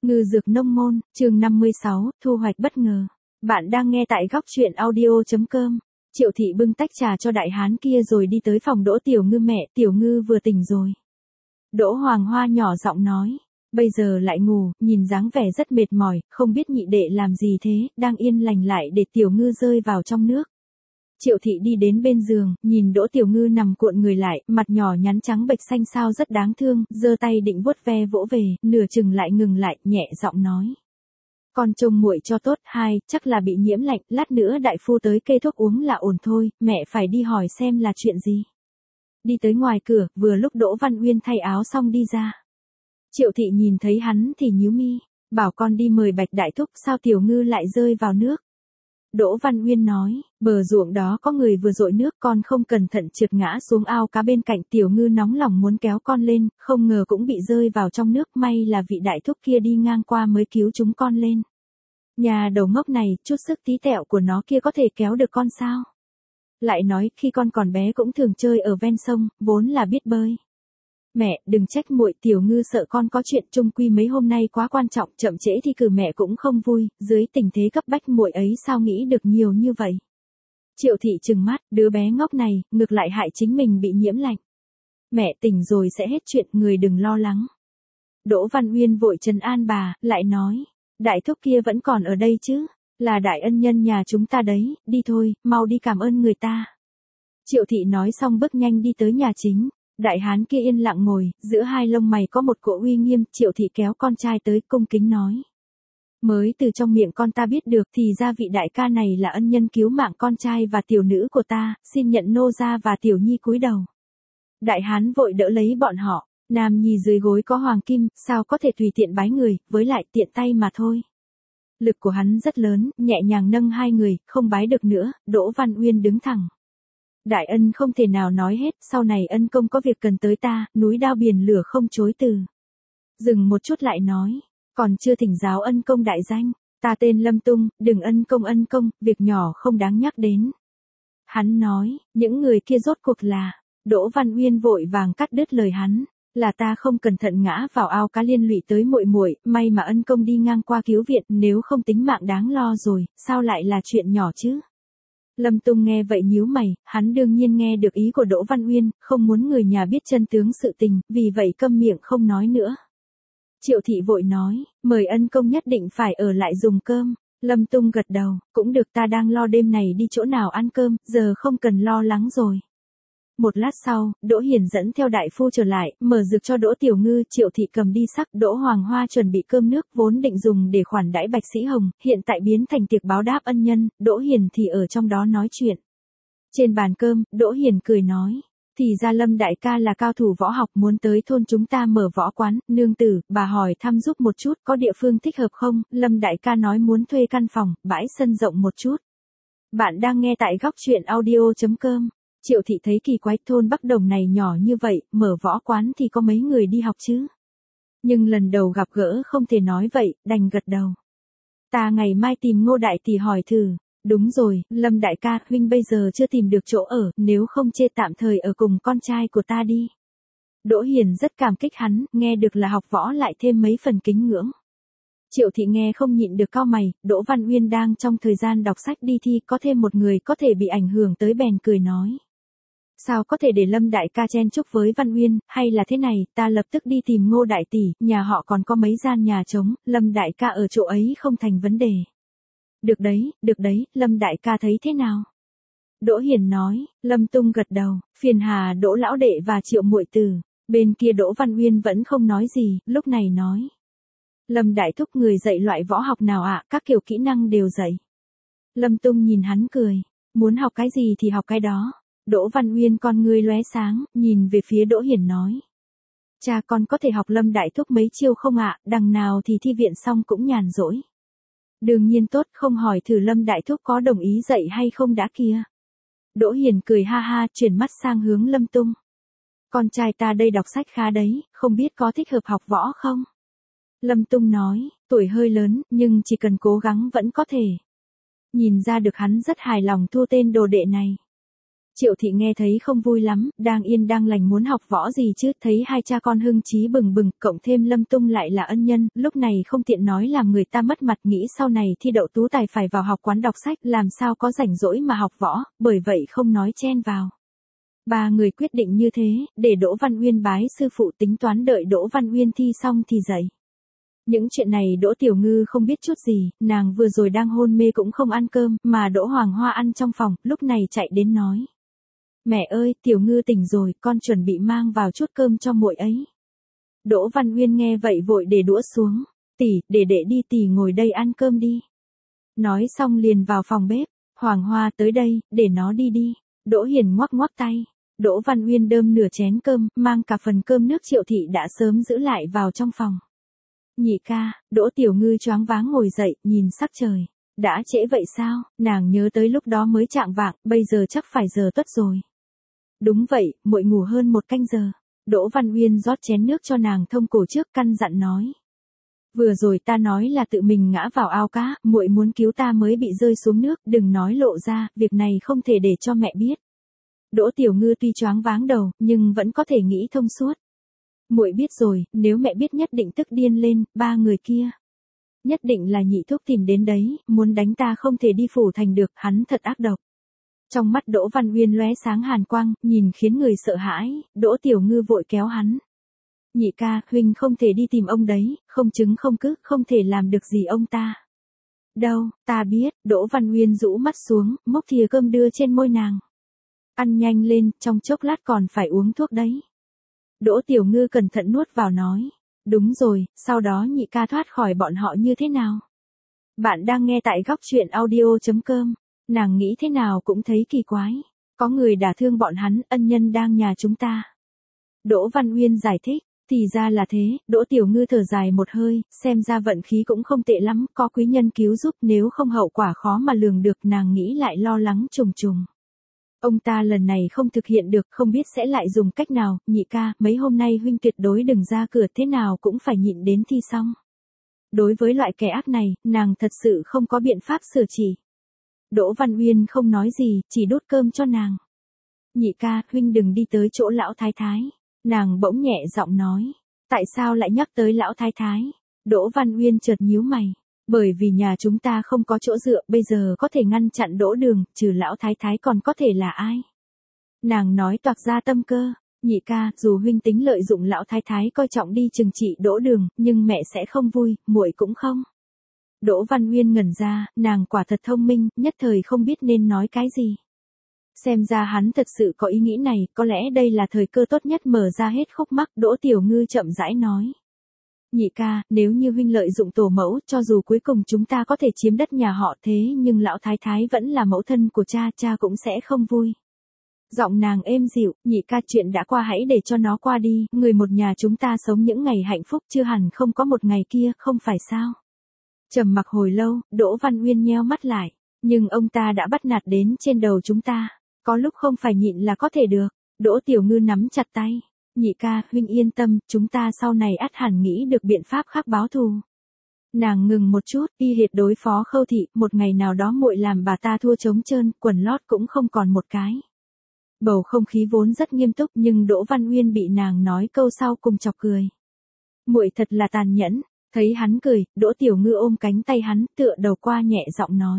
Ngư dược nông môn, chương 56, thu hoạch bất ngờ. Bạn đang nghe tại góc truyện audio.com. Triệu thị bưng tách trà cho đại hán kia rồi đi tới phòng Đỗ Tiểu Ngư. Mẹ, Tiểu Ngư vừa tỉnh rồi. Đỗ Hoàng Hoa nhỏ giọng nói. Bây giờ lại ngủ, nhìn dáng vẻ rất mệt mỏi, không biết nhị đệ làm gì thế, đang yên lành lại để Tiểu Ngư rơi vào trong nước. Triệu thị đi đến bên giường, nhìn Đỗ Tiểu Ngư nằm cuộn người lại, mặt nhỏ nhắn trắng bệch xanh xao rất đáng thương, giơ tay định vuốt ve vỗ về, nửa chừng lại ngừng lại, nhẹ giọng nói. Con trông muội cho tốt, chắc là bị nhiễm lạnh, lát nữa đại phu tới kê thuốc uống là ổn thôi, mẹ phải đi hỏi xem là chuyện gì. Đi tới ngoài cửa, vừa lúc Đỗ Văn Uyên thay áo xong đi ra. Triệu thị nhìn thấy hắn thì nhíu mi, bảo con đi mời Bạch đại thúc, sao Tiểu Ngư lại rơi vào nước. Đỗ Văn Uyên nói, bờ ruộng đó có người vừa dội nước, con không cẩn thận trượt ngã xuống ao cá bên cạnh. Tiểu Ngư nóng lòng muốn kéo con lên, không ngờ cũng bị rơi vào trong nước, may là vị đại thúc kia đi ngang qua mới cứu chúng con lên. Nhà đầu ngốc này, chút sức tí tẹo của nó kia có thể kéo được con sao? Lại nói, khi con còn bé cũng thường chơi ở ven sông, vốn là biết bơi. Mẹ, đừng trách muội, Tiểu Ngư sợ con có chuyện, chung quy mấy hôm nay quá quan trọng, chậm trễ thì cử mẹ cũng không vui, dưới tình thế cấp bách muội ấy sao nghĩ được nhiều như vậy. Triệu thị trừng mắt, đứa bé ngốc này, ngược lại hại chính mình bị nhiễm lạnh. Mẹ tỉnh rồi sẽ hết chuyện, người đừng lo lắng. Đỗ Văn Uyên vội trấn an bà, lại nói, đại thúc kia vẫn còn ở đây chứ, là đại ân nhân nhà chúng ta đấy, đi thôi, mau đi cảm ơn người ta. Triệu thị nói xong bước nhanh đi tới nhà chính. Đại hán kia yên lặng ngồi, giữa hai lông mày có một cỗ uy nghiêm. Triệu thị kéo con trai tới, cung kính nói. Mới từ trong miệng con ta biết được thì ra vị đại ca này là ân nhân cứu mạng con trai và tiểu nữ của ta, xin nhận nô gia và tiểu nhi cúi đầu. Đại hán vội đỡ lấy bọn họ, nam nhi dưới gối có hoàng kim, sao có thể tùy tiện bái người, với lại tiện tay mà thôi. Lực của hắn rất lớn, nhẹ nhàng nâng hai người, không bái được nữa. Đỗ Văn Uyên đứng thẳng. Đại ân không thể nào nói hết, sau này ân công có việc cần tới ta, núi đao biển lửa không chối từ. Dừng một chút lại nói, còn chưa thỉnh giáo ân công đại danh, ta tên Lâm Tung, đừng ân công, việc nhỏ không đáng nhắc đến. Hắn nói, những người kia rốt cuộc là, Đỗ Văn Uyên vội vàng cắt đứt lời hắn, là ta không cẩn thận ngã vào ao cá liên lụy tới muội muội, may mà ân công đi ngang qua cứu viện, nếu không tính mạng đáng lo rồi, sao lại là chuyện nhỏ chứ. Lâm Tung nghe vậy nhíu mày, hắn đương nhiên nghe được ý của Đỗ Văn Uyên, không muốn người nhà biết chân tướng sự tình, vì vậy câm miệng không nói nữa. Triệu thị vội nói, mời ân công nhất định phải ở lại dùng cơm. Lâm Tung gật đầu, cũng được, ta đang lo đêm này đi chỗ nào ăn cơm, giờ không cần lo lắng rồi. Một lát sau, Đỗ Hiền dẫn theo đại phu trở lại, mở dược cho Đỗ Tiểu Ngư. Triệu thị cầm đi sắc. Đỗ Hoàng Hoa chuẩn bị cơm nước vốn định dùng để khoản đãi Bạch Sĩ Hồng, hiện tại biến thành tiệc báo đáp ân nhân. Đỗ Hiền thì ở trong đó nói chuyện. Trên bàn cơm, Đỗ Hiền cười nói, thì ra Lâm đại ca là cao thủ võ học, muốn tới thôn chúng ta mở võ quán. Nương tử, bà hỏi thăm giúp một chút, có địa phương thích hợp không? Lâm đại ca nói muốn thuê căn phòng, bãi sân rộng một chút. Bạn đang nghe tại góc truyện audio.com. Triệu thị thấy kỳ quái, thôn Bắc Đồng này nhỏ như vậy, mở võ quán thì có mấy người đi học chứ. Nhưng lần đầu gặp gỡ không thể nói vậy, đành gật đầu. Ta ngày mai tìm Ngô đại tỷ hỏi thử. Đúng rồi, Lâm đại ca, huynh bây giờ chưa tìm được chỗ ở, nếu không chê tạm thời ở cùng con trai của ta đi. Đỗ Hiền rất cảm kích hắn, nghe được là học võ lại thêm mấy phần kính ngưỡng. Triệu thị nghe không nhịn được cau mày, Đỗ Văn Uyên đang trong thời gian đọc sách đi thi, có thêm một người có thể bị ảnh hưởng tới bèn cười nói. Sao có thể để Lâm đại ca chen chúc với Văn Uyên, hay là thế này, ta lập tức đi tìm Ngô đại tỷ, nhà họ còn có mấy gian nhà trống, Lâm đại ca ở chỗ ấy không thành vấn đề. Được đấy, Lâm đại ca thấy thế nào? Đỗ Hiền nói. Lâm Tung gật đầu, phiền hà Đỗ lão đệ và Triệu muội tử. Bên kia Đỗ Văn Uyên vẫn không nói gì, lúc này nói. Lâm đại thúc người dạy loại võ học nào ạ? Các kiểu kỹ năng đều dạy. Lâm Tung nhìn hắn cười, muốn học cái gì thì học cái đó. Đỗ Văn Uyên con ngươi lóe sáng, nhìn về phía Đỗ Hiền nói. Cha con có thể học Lâm đại thúc mấy chiêu không ạ? Đằng nào thì thi viện xong cũng nhàn rỗi. Đương nhiên tốt, không hỏi thử Lâm đại thúc có đồng ý dạy hay không đã kia. Đỗ Hiền cười ha ha, chuyển mắt sang hướng Lâm Tung. Con trai ta đây đọc sách khá đấy, không biết có thích hợp học võ không? Lâm Tung nói, tuổi hơi lớn, nhưng chỉ cần cố gắng vẫn có thể. Nhìn ra được hắn rất hài lòng thu tên đồ đệ này. Triệu thị nghe thấy không vui lắm, đang yên đang lành muốn học võ gì chứ, thấy hai cha con hưng chí bừng bừng, cộng thêm Lâm Tung lại là ân nhân, lúc này không tiện nói làm người ta mất mặt, nghĩ sau này thi đậu tú tài phải vào học quán đọc sách, làm sao có rảnh rỗi mà học võ, bởi vậy không nói chen vào. Ba người quyết định như thế, để Đỗ Văn Uyên bái sư phụ, tính toán đợi Đỗ Văn Uyên thi xong thì dạy. Những chuyện này Đỗ Tiểu Ngư không biết chút gì, nàng vừa rồi đang hôn mê cũng không ăn cơm, mà Đỗ Hoàng Hoa ăn trong phòng, lúc này chạy đến nói. Mẹ ơi, Tiểu Ngư tỉnh rồi, con chuẩn bị mang vào chút cơm cho muội ấy. Đỗ Văn Uyên nghe vậy vội để đũa xuống. Tỷ, để đệ đi, tỷ ngồi đây ăn cơm đi. Nói xong liền vào phòng bếp. Hoàng Hoa tới đây, để nó đi đi. Đỗ Hiền ngoắc ngoắc tay. Đỗ Văn Uyên đơm nửa chén cơm, mang cả phần cơm nước Triệu thị đã sớm giữ lại vào trong phòng. Nhị ca, Đỗ Tiểu Ngư choáng váng ngồi dậy, nhìn sắc trời. Đã trễ vậy sao, nàng nhớ tới lúc đó mới chạng vạng, bây giờ chắc phải giờ tuất rồi. Đúng vậy, muội ngủ hơn 1 canh giờ. Đỗ Văn Uyên rót chén nước cho nàng thông cổ trước, căn dặn nói. Vừa rồi ta nói là tự mình ngã vào ao cá, muội muốn cứu ta mới bị rơi xuống nước, đừng nói lộ ra, việc này không thể để cho mẹ biết. Đỗ Tiểu Ngư tuy choáng váng đầu, nhưng vẫn có thể nghĩ thông suốt. Muội biết rồi, nếu mẹ biết nhất định tức điên lên, ba người kia. Nhất định là nhị thúc tìm đến đấy, muốn đánh ta không thể đi phủ thành được, hắn thật ác độc. Trong mắt Đỗ Văn Uyên lóe sáng hàn quang, nhìn khiến người sợ hãi, Đỗ Tiểu Ngư vội kéo hắn. Nhị ca, huynh không thể đi tìm ông đấy, không chứng không cứ, không thể làm được gì ông ta. Đâu, ta biết, Đỗ Văn Uyên rũ mắt xuống, múc thìa cơm đưa trên môi nàng. Ăn nhanh lên, trong chốc lát còn phải uống thuốc đấy. Đỗ Tiểu Ngư cẩn thận nuốt vào nói. Đúng rồi, sau đó nhị ca thoát khỏi bọn họ như thế nào? Bạn đang nghe tại góc truyện audio.com. Nàng nghĩ thế nào cũng thấy kỳ quái. Có người đả thương bọn hắn, ân nhân đang nhà chúng ta. Đỗ Văn Uyên giải thích. Thì ra là thế, Đỗ Tiểu Ngư thở dài một hơi, xem ra vận khí cũng không tệ lắm, có quý nhân cứu giúp, nếu không hậu quả khó mà lường được, nàng nghĩ lại lo lắng trùng trùng. Ông ta lần này không thực hiện được, không biết sẽ lại dùng cách nào, nhị ca, mấy hôm nay huynh tuyệt đối đừng ra cửa, thế nào cũng phải nhịn đến thi xong. Đối với loại kẻ ác này, nàng thật sự không có biện pháp sửa chỉ. Đỗ Văn Uyên không nói gì, chỉ đút cơm cho nàng. Nhị ca, huynh đừng đi tới chỗ lão thái thái. Nàng bỗng nhẹ giọng nói. Tại sao lại nhắc tới lão thái thái? Đỗ Văn Uyên chợt nhíu mày. Bởi vì nhà chúng ta không có chỗ dựa, bây giờ có thể ngăn chặn Đỗ Đường, trừ lão thái thái còn có thể là ai? Nàng nói toạc ra tâm cơ. Nhị ca, dù huynh tính lợi dụng lão thái thái coi trọng đi trừng trị Đỗ Đường, nhưng mẹ sẽ không vui, muội cũng không. Đỗ Văn Uyên ngẩn ra, nàng quả thật thông minh, nhất thời không biết nên nói cái gì. Xem ra hắn thật sự có ý nghĩ này, có lẽ đây là thời cơ tốt nhất mở ra hết khúc mắc, Đỗ Tiểu Ngư chậm rãi nói. Nhị ca, nếu như huynh lợi dụng tổ mẫu, cho dù cuối cùng chúng ta có thể chiếm đất nhà họ thế, nhưng lão thái thái vẫn là mẫu thân của cha, cha cũng sẽ không vui. Giọng nàng êm dịu, nhị ca, chuyện đã qua hãy để cho nó qua đi, người một nhà chúng ta sống những ngày hạnh phúc, chưa hẳn không có một ngày kia, không phải sao? Trầm mặc hồi lâu, Đỗ Văn Uyên nheo mắt lại, nhưng ông ta đã bắt nạt đến trên đầu chúng ta, có lúc không phải nhịn là có thể được. Đỗ Tiểu Ngư nắm chặt tay. Nhị ca, huynh yên tâm, chúng ta sau này ắt hẳn nghĩ được biện pháp khác báo thù. Nàng ngừng một chút, y hệt đối phó Khâu thị, một ngày nào đó muội làm bà ta thua trống trơn, quần lót cũng không còn một cái. Bầu không khí vốn rất nghiêm túc, nhưng Đỗ Văn Uyên bị nàng nói câu sau cùng chọc cười. Muội thật là tàn nhẫn. Thấy hắn cười, Đỗ Tiểu Ngư ôm cánh tay hắn, tựa đầu qua nhẹ giọng nói.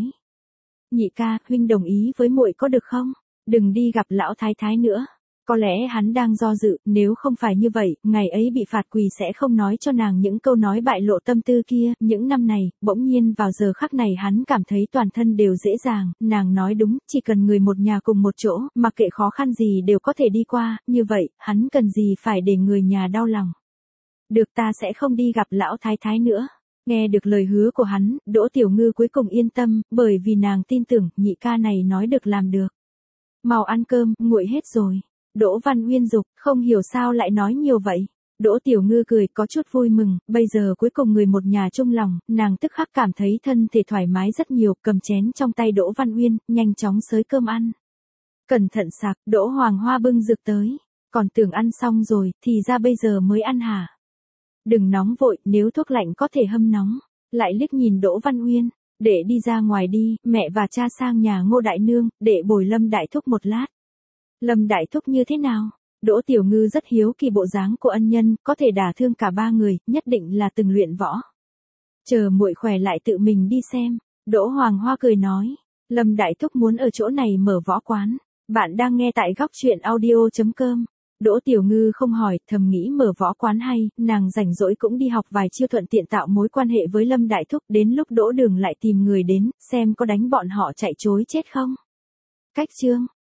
Nhị ca, huynh đồng ý với muội có được không? Đừng đi gặp lão thái thái nữa. Có lẽ hắn đang do dự, nếu không phải như vậy, ngày ấy bị phạt quỳ sẽ không nói cho nàng những câu nói bại lộ tâm tư kia. Những năm này, bỗng nhiên vào giờ khắc này hắn cảm thấy toàn thân đều dễ dàng, nàng nói đúng, chỉ cần người một nhà cùng một chỗ, mặc kệ khó khăn gì đều có thể đi qua, như vậy, hắn cần gì phải để người nhà đau lòng. Được, ta sẽ không đi gặp lão thái thái nữa. Nghe được lời hứa của hắn, Đỗ Tiểu Ngư cuối cùng yên tâm, bởi vì nàng tin tưởng, nhị ca này nói được làm được. Mau ăn cơm, nguội hết rồi. Đỗ Văn Uyên dục, không hiểu sao lại nói nhiều vậy. Đỗ Tiểu Ngư cười có chút vui mừng, bây giờ cuối cùng người một nhà chung lòng, nàng tức khắc cảm thấy thân thể thoải mái rất nhiều, cầm chén trong tay Đỗ Văn Uyên, nhanh chóng xới cơm ăn. Cẩn thận sạc, Đỗ Hoàng Hoa bưng rực tới. Còn tưởng ăn xong rồi, thì ra bây giờ mới ăn hả? Đừng nóng vội, nếu thuốc lạnh có thể hâm nóng. Lại liếc nhìn Đỗ Văn Uyên, để đi ra ngoài đi, mẹ và cha sang nhà Ngô Đại Nương, để bồi Lâm Đại Thúc một lát. Lâm Đại Thúc như thế nào? Đỗ Tiểu Ngư rất hiếu kỳ bộ dáng của ân nhân, có thể đả thương cả ba người, nhất định là từng luyện võ. Chờ muội khỏe lại tự mình đi xem. Đỗ Hoàng Hoa cười nói. Lâm Đại Thúc muốn ở chỗ này mở võ quán. Bạn đang nghe tại góc chuyện audio.com. Đỗ Tiểu Ngư không hỏi, thầm nghĩ mở võ quán hay, nàng rảnh rỗi cũng đi học vài chiêu thuận tiện tạo mối quan hệ với Lâm Đại Thúc, đến lúc Đỗ Đường lại tìm người đến, xem có đánh bọn họ chạy chối chết không. Cách chương